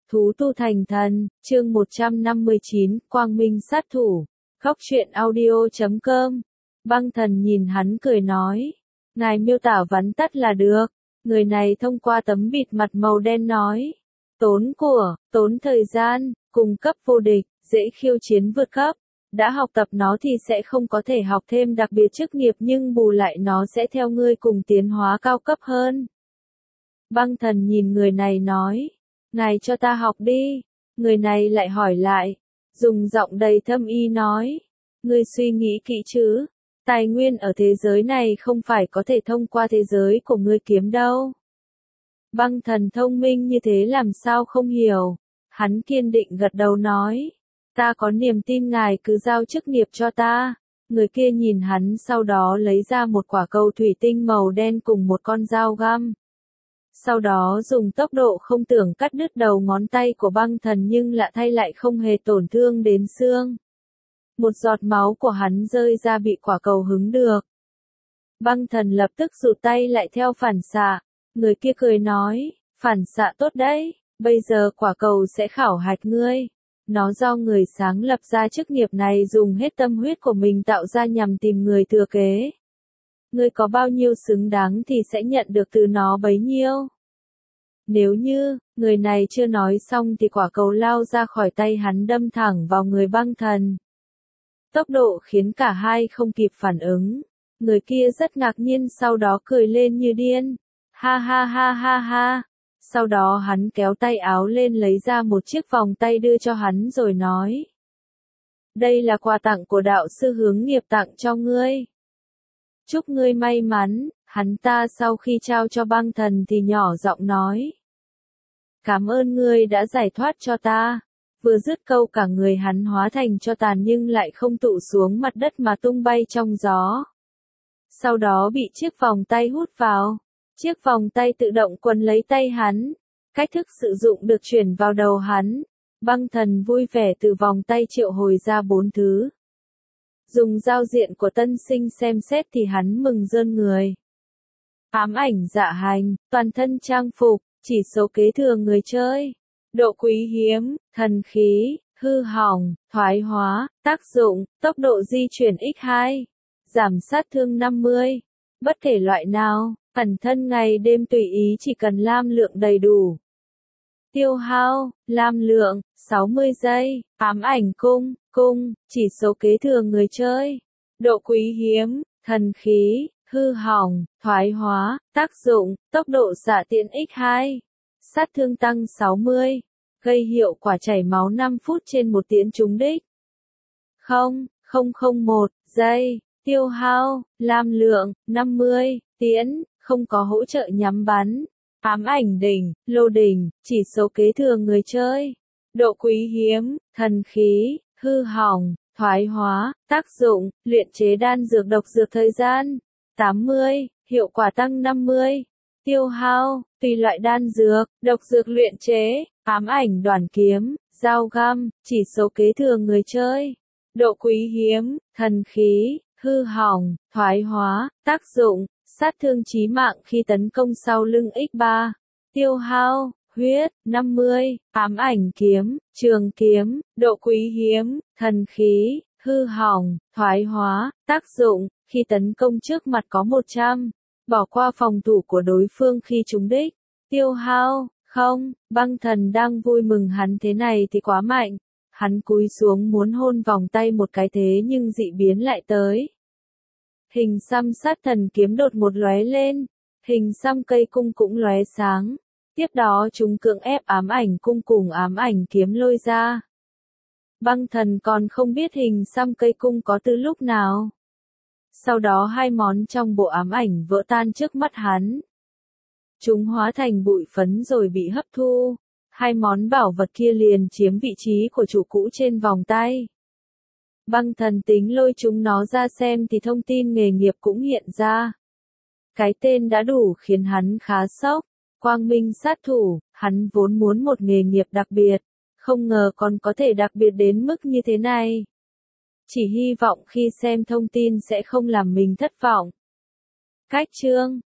Thú tu thành thần, chương 159, Quang Minh sát thủ. Góc truyện audio.com. Băng thần nhìn hắn cười nói. Ngài miêu tả vắn tắt là được. Người này thông qua tấm bịt mặt màu đen nói. Tốn của, tốn thời gian, cung cấp vô địch, dễ khiêu chiến vượt cấp. Đã học tập nó thì sẽ không có thể học thêm đặc biệt chức nghiệp nhưng bù lại nó sẽ theo ngươi cùng tiến hóa cao cấp hơn. Băng thần nhìn người này nói. Ngài cho ta học đi. Người này lại hỏi lại. Dùng giọng đầy thâm ý nói. Ngươi suy nghĩ kỹ chứ. Tài nguyên ở thế giới này không phải có thể thông qua thế giới của ngươi kiếm đâu. Băng thần thông minh như thế làm sao không hiểu. Hắn kiên định gật đầu nói. Ta có niềm tin ngài cứ giao chức nghiệp cho ta. Người kia nhìn hắn sau đó lấy ra một quả cầu thủy tinh màu đen cùng một con dao găm. Sau đó dùng tốc độ không tưởng cắt đứt đầu ngón tay của băng thần nhưng lạ thay lại không hề tổn thương đến xương. Một giọt máu của hắn rơi ra bị quả cầu hứng được. Băng thần lập tức rụt tay lại theo phản xạ. Người kia cười nói, phản xạ tốt đấy, bây giờ quả cầu sẽ khảo hạch ngươi. Nó do người sáng lập ra chức nghiệp này dùng hết tâm huyết của mình tạo ra nhằm tìm người thừa kế. Ngươi có bao nhiêu xứng đáng thì sẽ nhận được từ nó bấy nhiêu. Nếu như, người này chưa nói xong thì quả cầu lao ra khỏi tay hắn đâm thẳng vào người băng thần. Tốc độ khiến cả hai không kịp phản ứng. Người kia rất ngạc nhiên sau đó cười lên như điên. Ha ha ha ha ha. Sau đó hắn kéo tay áo lên lấy ra một chiếc vòng tay đưa cho hắn rồi nói. Đây là quà tặng của đạo sư hướng nghiệp tặng cho ngươi. Chúc ngươi may mắn, hắn ta sau khi trao cho băng thần thì nhỏ giọng nói. Cảm ơn ngươi đã giải thoát cho ta. Vừa dứt câu cả người hắn hóa thành tro tàn nhưng lại không tụ xuống mặt đất mà tung bay trong gió. Sau đó bị chiếc vòng tay hút vào. Chiếc vòng tay tự động quấn lấy tay hắn. Cách thức sử dụng được chuyển vào đầu hắn. Băng thần vui vẻ từ vòng tay triệu hồi ra 4 thứ. Dùng giao diện của tân sinh xem xét thì hắn mừng rơn người. Ám ảnh dạ hành, toàn thân trang phục, chỉ số kế thừa người chơi. Độ quý hiếm, thần khí, hư hỏng, thoái hóa, tác dụng, tốc độ di chuyển x2. Giảm sát thương 50. Bất kể loại nào, ẩn thân ngày đêm tùy ý chỉ cần lam lượng đầy đủ. Tiêu hao, lam lượng, 60 giây. Ám ảnh cung, chỉ số kế thừa người chơi. Độ quý hiếm, thần khí, hư hỏng, thoái hóa, tác dụng, tốc độ xạ tiễn x2. Sát thương tăng 60. Gây hiệu quả chảy máu 5 phút trên một tiễn trúng đích. 0,001 giây. Tiêu hao, lam lượng, 50. Tiễn, không có hỗ trợ nhắm bắn. Ám ảnh đỉnh, lô đỉnh, chỉ số kế thừa người chơi. Độ quý hiếm, thần khí, hư hỏng, thoái hóa, tác dụng, luyện chế đan dược độc dược thời gian. 80, hiệu quả tăng 50. Tiêu hao, tùy loại đan dược, độc dược luyện chế, ám ảnh đoản kiếm, dao găm, chỉ số kế thừa người chơi. Độ quý hiếm, thần khí, hư hỏng, thoái hóa, tác dụng, sát thương chí mạng khi tấn công sau lưng x3. Tiêu hao, huyết, 50, ám ảnh kiếm, trường kiếm, độ quý hiếm, thần khí, hư hỏng, thoái hóa, tác dụng, khi tấn công trước mặt có 100. Bỏ qua phòng thủ của đối phương khi trúng đích. Tiêu hao, không, băng thần đang vui mừng hắn thế này thì quá mạnh. Hắn cúi xuống muốn hôn vòng tay một cái thế nhưng dị biến lại tới. Hình xăm sát thần kiếm đột một lóe lên. Hình xăm cây cung cũng lóe sáng. Tiếp đó chúng cưỡng ép ám ảnh cung cùng ám ảnh kiếm lôi ra. Băng thần còn không biết hình xăm cây cung có từ lúc nào. Sau đó hai món trong bộ ám ảnh vỡ tan trước mắt hắn. Chúng hóa thành bụi phấn rồi bị hấp thu. Hai món bảo vật kia liền chiếm vị trí của chủ cũ trên vòng tay. Băng thần tính lôi chúng nó ra xem thì thông tin nghề nghiệp cũng hiện ra. Cái tên đã đủ khiến hắn khá sốc. Quang Minh sát thủ, hắn vốn muốn một nghề nghiệp đặc biệt. Không ngờ còn có thể đặc biệt đến mức như thế này. Chỉ hy vọng khi xem thông tin sẽ không làm mình thất vọng. Cách chương